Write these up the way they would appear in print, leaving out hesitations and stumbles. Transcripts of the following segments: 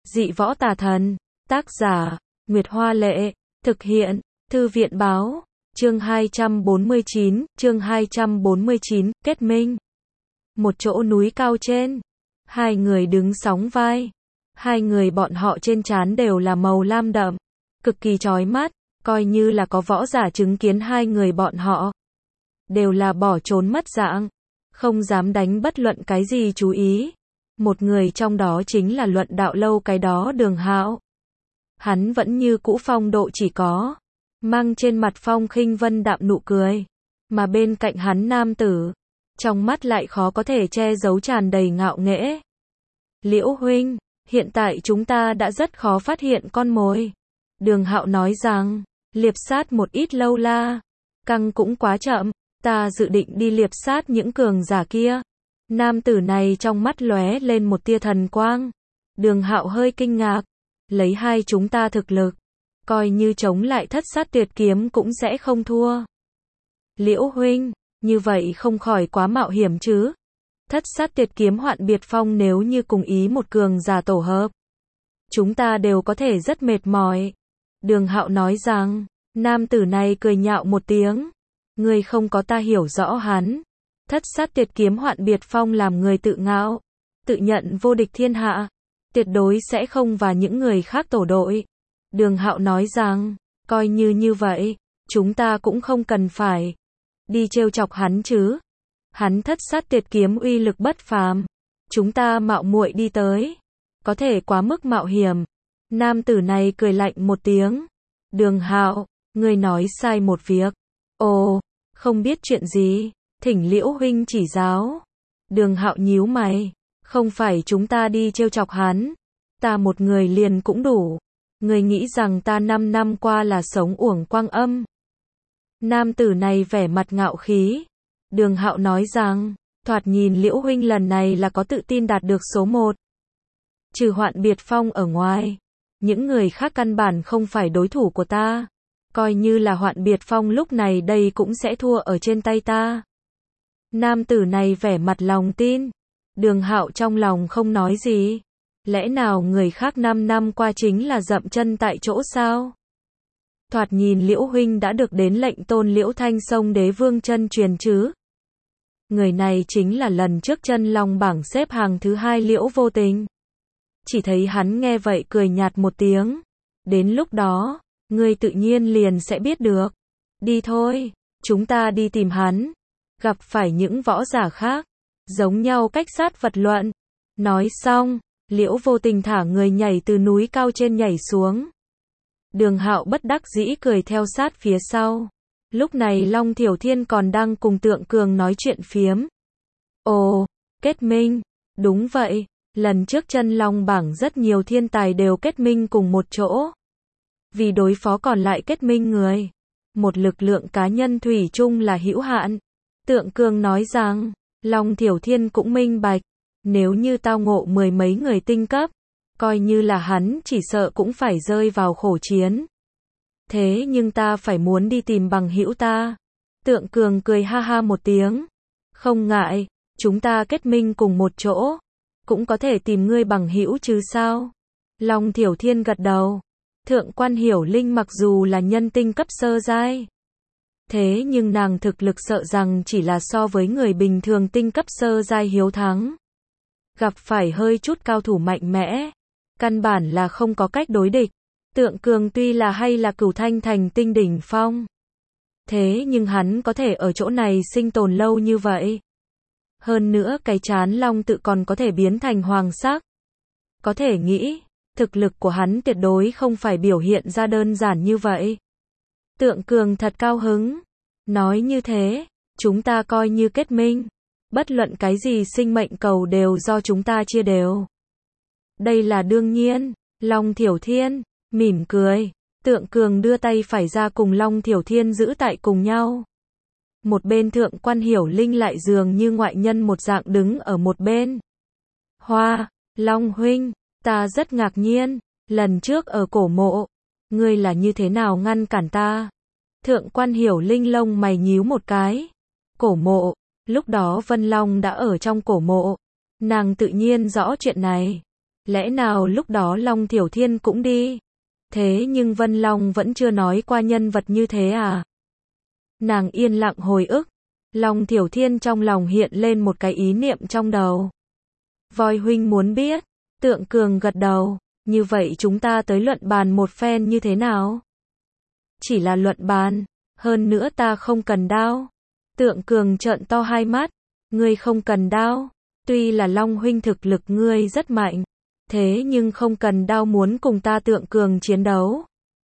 Dị võ tà thần. Tác giả, Nguyệt Hoa Lệ. Thực hiện, Thư viện Báo. Chương 249, kết minh. Một chỗ núi cao trên. Hai người đứng sóng vai. Hai người bọn họ trên trán đều là màu lam đậm. Cực kỳ chói mắt, coi như là có võ giả chứng kiến hai người bọn họ. Đều là bỏ trốn mất dạng. Không dám đánh bất luận cái gì chú ý. Một người trong đó chính là Luận Đạo Lâu cái đó Đường Hạo. Hắn vẫn như cũ phong độ chỉ có. Mang trên mặt phong khinh vân đạm nụ cười. Mà bên cạnh hắn nam tử. Trong mắt lại khó có thể che giấu tràn đầy ngạo nghễ. Liễu huynh, hiện tại chúng ta đã rất khó phát hiện con mồi. Đường Hạo nói rằng, liệp sát một ít lâu la. Căng cũng quá chậm, ta dự định đi liệp sát những cường giả kia. Nam tử này trong mắt lóe lên một tia thần quang. Đường Hạo hơi kinh ngạc. Lấy hai chúng ta thực lực, coi như chống lại Thất Sát Tuyệt Kiếm cũng sẽ không thua. Liễu huynh, như vậy không khỏi quá mạo hiểm chứ. Thất Sát Tuyệt Kiếm Hoạn Biệt Phong nếu như cùng ý một cường giả tổ hợp, chúng ta đều có thể rất mệt mỏi. Đường Hạo nói rằng, nam tử này cười nhạo một tiếng. Người không có ta hiểu rõ hắn. Thất Sát Tuyệt Kiếm Hoạn Biệt Phong làm người tự ngạo, tự nhận vô địch thiên hạ. Tuyệt đối sẽ không và những người khác tổ đội. Đường Hạo nói rằng, coi như vậy, chúng ta cũng không cần phải đi trêu chọc hắn chứ. Hắn Thất Sát Tuyệt Kiếm uy lực bất phàm. Chúng ta mạo muội đi tới, có thể quá mức mạo hiểm. Nam tử này cười lạnh một tiếng. Đường Hạo, ngươi nói sai một việc. Ồ, không biết chuyện gì, thỉnh Liễu huynh chỉ giáo. Đường Hạo nhíu mày. Không phải chúng ta đi trêu chọc hắn. Ta một người liền cũng đủ. Người nghĩ rằng ta 5 năm qua là sống uổng quang âm. Nam tử này vẻ mặt ngạo khí. Đường Hạo nói rằng, thoạt nhìn Liễu huynh lần này là có tự tin đạt được số 1. Trừ Hoạn Biệt Phong ở ngoài, những người khác căn bản không phải đối thủ của ta. Coi như là Hoạn Biệt Phong lúc này đây cũng sẽ thua ở trên tay ta. Nam tử này vẻ mặt lòng tin. Đường Hạo trong lòng không nói gì. Lẽ nào người khác 5 năm qua chính là dậm chân tại chỗ sao? Thoạt nhìn Liễu huynh đã được đến lệnh tôn Liễu Thanh Sông Đế Vương chân truyền chứ? Người này chính là lần trước Chân Long bảng xếp hàng thứ 2 Liễu Vô Tình. Chỉ thấy hắn nghe vậy cười nhạt một tiếng. Đến lúc đó, ngươi tự nhiên liền sẽ biết được. Đi thôi, chúng ta đi tìm hắn. Gặp phải những võ giả khác, giống nhau cách sát vật luận. Nói xong, Liễu Vô Tình thả người nhảy từ núi cao trên nhảy xuống. Đường Hạo bất đắc dĩ cười theo sát phía sau. Lúc này Long Thiểu Thiên còn đang cùng Tượng Cường nói chuyện phiếm. Ồ, kết minh. Đúng vậy, lần trước Chân Long bảng rất nhiều thiên tài đều kết minh cùng một chỗ. Vì đối phó còn lại kết minh người, một lực lượng cá nhân thủy chung là hữu hạn. Tượng Cường nói rằng, Long Thiểu Thiên cũng minh bạch, nếu như tao ngộ 10 mấy người tinh cấp, coi như là hắn chỉ sợ cũng phải rơi vào khổ chiến. Thế nhưng ta phải muốn đi tìm bằng hữu ta. Tượng Cường cười ha ha một tiếng. Không ngại, chúng ta kết minh cùng một chỗ, cũng có thể tìm ngươi bằng hữu chứ sao? Long Thiểu Thiên gật đầu. Thượng quan Hiểu Linh mặc dù là nhân tinh cấp sơ giai, thế nhưng nàng thực lực sợ rằng chỉ là so với người bình thường tinh cấp sơ giai hiếu thắng. Gặp phải hơi chút cao thủ mạnh mẽ, căn bản là không có cách đối địch. Tượng Cường tuy là hay là Cửu Thanh Thành tinh đỉnh phong, thế nhưng hắn có thể ở chỗ này sinh tồn lâu như vậy. Hơn nữa cái chán long tự còn có thể biến thành hoàng sắc. Có thể nghĩ, thực lực của hắn tuyệt đối không phải biểu hiện ra đơn giản như vậy. Tượng Cường thật cao hứng. Nói như thế, chúng ta coi như kết minh. Bất luận cái gì sinh mệnh cầu đều do chúng ta chia đều. Đây là đương nhiên. Long Thiểu Thiên mỉm cười. Tượng Cường đưa tay phải ra cùng Long Thiểu Thiên giữ tại cùng nhau. Một bên Thượng quan Hiểu Linh lại dường như ngoại nhân một dạng đứng ở một bên. Hoa, Long huynh, ta rất ngạc nhiên. Lần trước ở cổ mộ, ngươi là như thế nào ngăn cản ta? Thượng quan Hiểu Linh lông mày nhíu một cái. Cổ mộ, lúc đó Vân Long đã ở trong cổ mộ. Nàng tự nhiên rõ chuyện này. Lẽ nào lúc đó Long Thiểu Thiên cũng đi? Thế nhưng Vân Long vẫn chưa nói qua nhân vật như thế à? Nàng yên lặng hồi ức. Long Thiểu Thiên trong lòng hiện lên một cái ý niệm trong đầu. Voi huynh muốn biết. Tượng Cường gật đầu. Như vậy chúng ta tới luận bàn một phen như thế nào? Chỉ là luận bàn. Hơn nữa ta không cần đao. Tượng Cường trợn to hai mắt. Ngươi không cần đao. Tuy là Long huynh thực lực ngươi rất mạnh. Thế nhưng không cần đao muốn cùng ta Tượng Cường chiến đấu.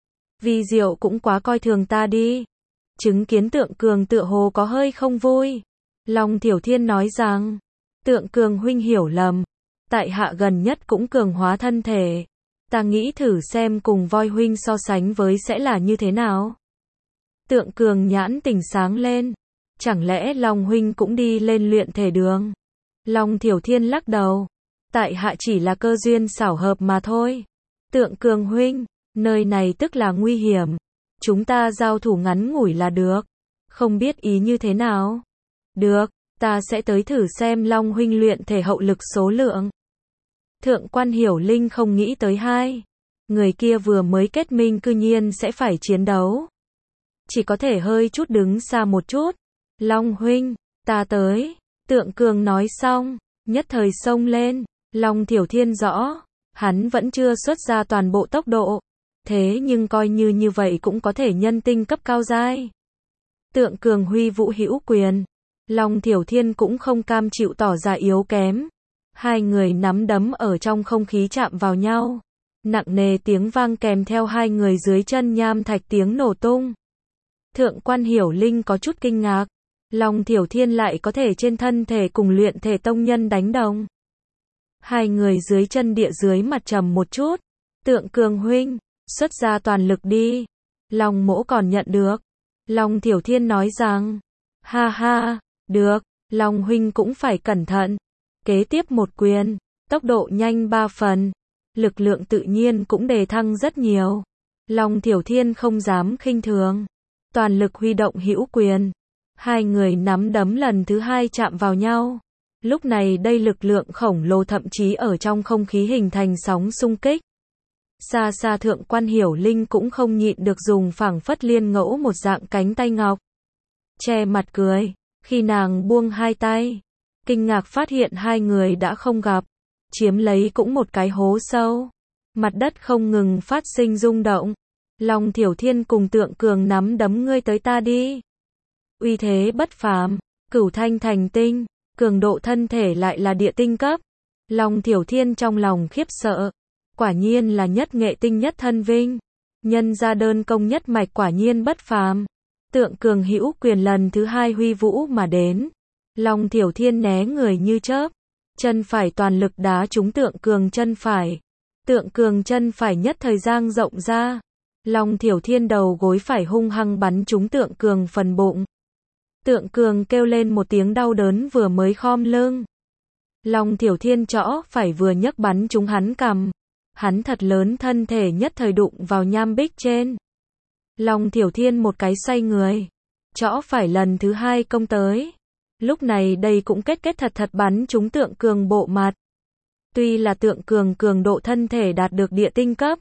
Vi Diệu cũng quá coi thường ta đi. Chứng kiến Tượng Cường tựa hồ có hơi không vui. Long Thiểu Thiên nói rằng. Tượng Cường huynh hiểu lầm. Tại hạ gần nhất cũng cường hóa thân thể. Ta nghĩ thử xem cùng Voi huynh so sánh với sẽ là như thế nào. Tượng Cường nhãn tỉnh sáng lên. Chẳng lẽ Long huynh cũng đi lên luyện thể đường? Long Thiểu Thiên lắc đầu. Tại hạ chỉ là cơ duyên xảo hợp mà thôi. Tượng Cường huynh, nơi này tức là nguy hiểm. Chúng ta giao thủ ngắn ngủi là được. Không biết ý như thế nào? Được, ta sẽ tới thử xem Long huynh luyện thể hậu lực số lượng. Thượng quan Hiểu Linh không nghĩ tới hai. Người kia vừa mới kết minh cư nhiên sẽ phải chiến đấu. Chỉ có thể hơi chút đứng xa một chút. Long huynh, ta tới. Tượng Cường nói xong, nhất thời xông lên. Long Thiểu Thiên rõ, hắn vẫn chưa xuất ra toàn bộ tốc độ. Thế nhưng coi như vậy cũng có thể nhân tinh cấp cao giai. Tượng Cường huy vũ hữu quyền. Long Thiểu Thiên cũng không cam chịu tỏ ra yếu kém. Hai người nắm đấm ở trong không khí chạm vào nhau. Nặng nề tiếng vang kèm theo hai người dưới chân nham thạch tiếng nổ tung. Thượng quan Hiểu Linh có chút kinh ngạc. Long Thiểu Thiên lại có thể trên thân thể cùng luyện thể tông nhân đánh đồng. Hai người dưới chân địa dưới mặt trầm một chút. Tượng Cường huynh, xuất ra toàn lực đi. Long mỗ còn nhận được. Long Thiểu Thiên nói rằng. Ha ha, được, Long huynh cũng phải cẩn thận. Kế tiếp một quyền, tốc độ nhanh 3 phần. Lực lượng tự nhiên cũng đề thăng rất nhiều. Long Thiểu Thiên không dám khinh thường. Toàn lực huy động hữu quyền. Hai người nắm đấm lần thứ hai chạm vào nhau. Lúc này đây lực lượng khổng lồ thậm chí ở trong không khí hình thành sóng xung kích. Xa xa Thượng quan Hiểu Linh cũng không nhịn được dùng phảng phất liên ngẫu một dạng cánh tay ngọc. Che mặt cười, khi nàng buông hai tay. Kinh ngạc phát hiện hai người đã không gặp. Chiếm lấy cũng một cái hố sâu. Mặt đất không ngừng phát sinh rung động. Long Thiểu Thiên cùng Tượng Cường nắm đấm ngươi tới ta đi. Uy thế bất phàm, cửu thanh thành tinh, cường độ thân thể lại là địa tinh cấp. Long Thiểu Thiên trong lòng khiếp sợ. Quả nhiên là nhất nghệ tinh nhất thân vinh. Nhân ra đơn công nhất mạch quả nhiên bất phàm. Tượng Cường hữu quyền lần thứ hai huy vũ mà đến. Long Thiểu Thiên né người như chớp. Chân phải toàn lực đá trúng Tượng Cường chân phải. Tượng Cường chân phải nhất thời giang rộng ra. Long Thiểu Thiên đầu gối phải hung hăng bắn trúng Tượng Cường phần bụng. Tượng Cường kêu lên một tiếng đau đớn vừa mới khom lưng. Long Thiểu Thiên trõ phải vừa nhấc bắn trúng hắn cằm. Hắn thật lớn thân thể nhất thời đụng vào nham bích trên. Long Thiểu Thiên một cái xoay người. Trõ phải lần thứ hai công tới. Lúc này đây cũng kết thật bắn trúng Tượng Cường bộ mặt. Tuy là Tượng Cường cường độ thân thể đạt được địa tinh cấp.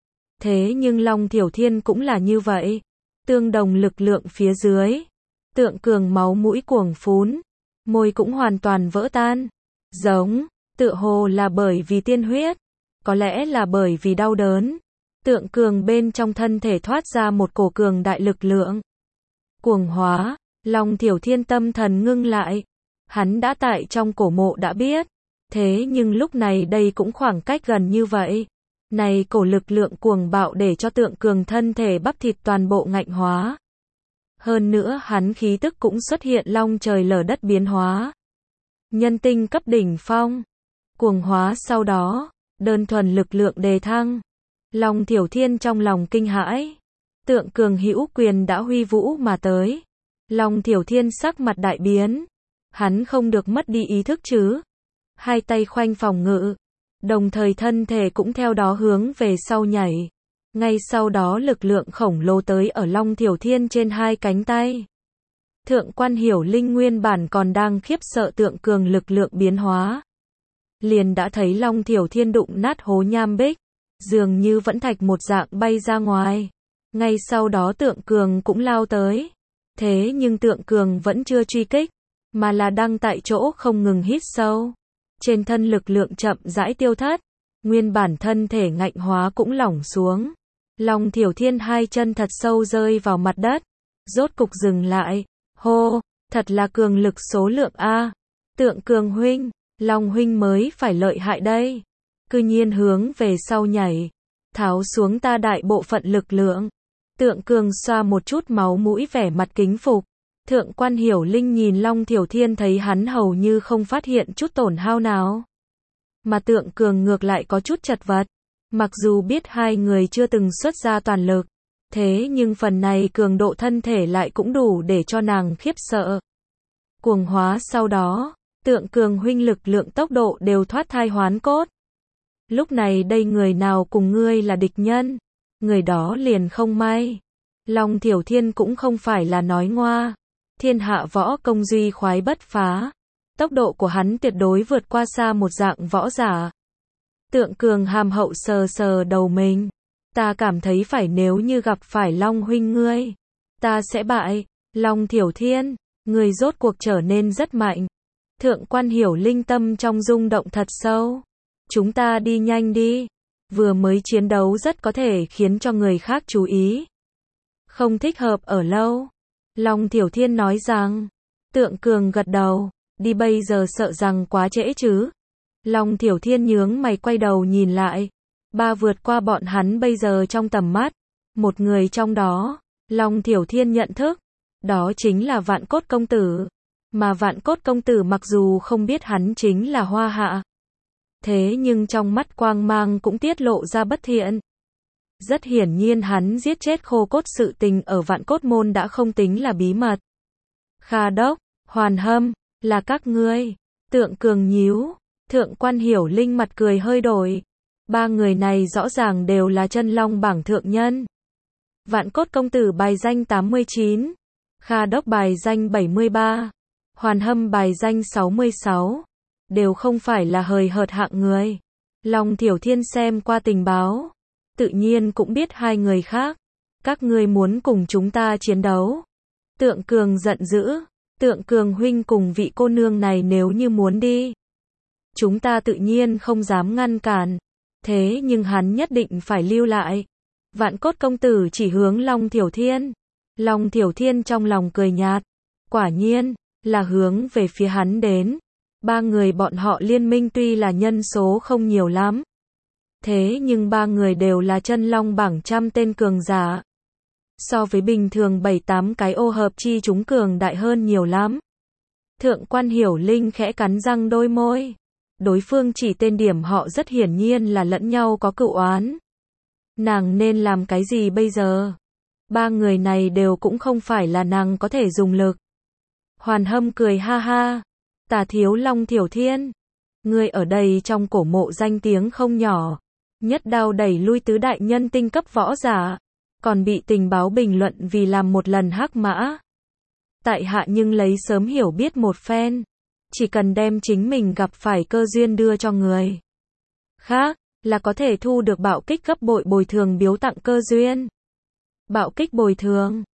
Thế nhưng Long Thiểu Thiên cũng là như vậy. Tương đồng lực lượng phía dưới. Tượng Cường máu mũi cuồng phún. Môi cũng hoàn toàn vỡ tan. Giống, tựa hồ là bởi vì tiên huyết. Có lẽ là bởi vì đau đớn. Tượng Cường bên trong thân thể thoát ra một cổ cường đại lực lượng. Cuồng hóa, Long Thiểu Thiên tâm thần ngưng lại. Hắn đã tại trong cổ mộ đã biết. Thế nhưng lúc này đây cũng khoảng cách gần như vậy. Này cổ lực lượng cuồng bạo để cho Tượng Cường thân thể bắp thịt toàn bộ ngạnh hóa. Hơn nữa hắn khí tức cũng xuất hiện long trời lở đất biến hóa. Nhân tinh cấp đỉnh phong. Cuồng hóa sau đó, đơn thuần lực lượng đề thăng. Long Thiểu Thiên trong lòng kinh hãi. Tượng Cường hữu quyền đã huy vũ mà tới. Long Thiểu Thiên sắc mặt đại biến. Hắn không được mất đi ý thức chứ. Hai tay khoanh phòng ngự. Đồng thời thân thể cũng theo đó hướng về sau nhảy. Ngay sau đó lực lượng khổng lồ tới ở Long Thiểu Thiên trên hai cánh tay. Thượng quan Hiểu Linh nguyên bản còn đang khiếp sợ Tượng Cường lực lượng biến hóa. liền đã thấy Long Thiểu Thiên đụng nát hố nham bích, dường như vẫn thạch một dạng bay ra ngoài. Ngay sau đó Tượng Cường cũng lao tới. Thế nhưng Tượng Cường vẫn chưa truy kích, mà là đang tại chỗ không ngừng hít sâu. Trên thân lực lượng chậm rãi tiêu thất, nguyên bản thân thể ngạnh hóa cũng lỏng xuống. Long Thiểu Thiên hai chân thật sâu rơi vào mặt đất, rốt cục dừng lại. Hô, thật là cường lực số lượng a. Tượng Cường huynh, Long huynh mới phải lợi hại đây. Cư nhiên hướng về sau nhảy, tháo xuống ta đại bộ phận lực lượng. Tượng Cường xoa một chút máu mũi vẻ mặt kính phục. Thượng quan Hiểu Linh nhìn Long Thiểu Thiên thấy hắn hầu như không phát hiện chút tổn hao nào. Mà Tượng Cường ngược lại có chút chật vật. Mặc dù biết hai người chưa từng xuất ra toàn lực, thế nhưng phần này cường độ thân thể lại cũng đủ để cho nàng khiếp sợ. Cuồng hóa sau đó, Tượng Cường huynh lực lượng tốc độ đều thoát thai hoán cốt. Lúc này đây người nào cùng ngươi là địch nhân, người đó liền không may. Long Thiểu Thiên cũng không phải là nói ngoa. Thiên hạ võ công duy khoái bất phá. Tốc độ của hắn tuyệt đối vượt qua xa một dạng võ giả. Tượng Cường hàm hậu sờ sờ đầu mình. Ta cảm thấy phải nếu như gặp phải Long huynh ngươi, ta sẽ bại. Long Thiểu Thiên, ngươi rốt cuộc trở nên rất mạnh. Thượng quan Hiểu Linh tâm trong rung động thật sâu. Chúng ta đi nhanh đi. Vừa mới chiến đấu rất có thể khiến cho người khác chú ý. Không thích hợp ở lâu. Long Thiểu Thiên nói rằng. Tượng Cường gật đầu. Đi bây giờ sợ rằng quá trễ chứ. Long Thiểu Thiên nhướng mày quay đầu nhìn lại. Ba vượt qua bọn hắn bây giờ trong tầm mắt. Một người trong đó, Long Thiểu Thiên nhận thức. Đó chính là Vạn Cốt Công Tử. Mà Vạn Cốt Công Tử mặc dù không biết hắn chính là Hoa Hạ. Thế nhưng trong mắt quang mang cũng tiết lộ ra bất thiện. Rất hiển nhiên hắn giết chết Khô Cốt sự tình ở Vạn Cốt Môn đã không tính là bí mật. Kha Đốc, Hoàn Hâm, là các ngươi. Tượng Cường nhíu. Thượng quan Hiểu Linh mặt cười hơi đổi. Ba người này rõ ràng đều là chân long bảng thượng nhân. Vạn Cốt Công Tử bài danh 89. Kha Đốc bài danh 73. Hoàn Hâm bài danh 66. Đều không phải là hời hợt hạng người. Long Thiểu Thiên xem qua tình báo, tự nhiên cũng biết hai người khác. Các ngươi muốn cùng chúng ta chiến đấu. Tượng Cường giận dữ. Tượng Cường huynh cùng vị cô nương này nếu như muốn đi, chúng ta tự nhiên không dám ngăn cản. Thế nhưng hắn nhất định phải lưu lại. Vạn Cốt Công Tử chỉ hướng Long Thiểu Thiên. Long Thiểu Thiên trong lòng cười nhạt. Quả nhiên, là hướng về phía hắn đến. Ba người bọn họ liên minh tuy là nhân số không nhiều lắm. Thế nhưng ba người đều là chân long bảng trăm tên cường giả. So với bình thường 7-8 cái ô hợp chi chúng cường đại hơn nhiều lắm. Thượng quan Hiểu Linh khẽ cắn răng đôi môi. Đối phương chỉ tên điểm họ rất hiển nhiên là lẫn nhau có cựu oán. Nàng nên làm cái gì bây giờ? Ba người này đều cũng không phải là nàng có thể dùng lực. Hoàn Hâm cười ha ha. Tả thiếu Long Thiểu Thiên. Ngươi ở đây trong cổ mộ danh tiếng không nhỏ. Nhất đao đẩy lui tứ đại nhân tinh cấp võ giả. Còn bị tình báo bình luận vì làm một lần hắc mã. Tại hạ nhưng lấy sớm hiểu biết một phen. Chỉ cần đem chính mình gặp phải cơ duyên đưa cho người khác, là có thể thu được bạo kích gấp bội bồi thường biếu tặng cơ duyên. Bạo kích bồi thường.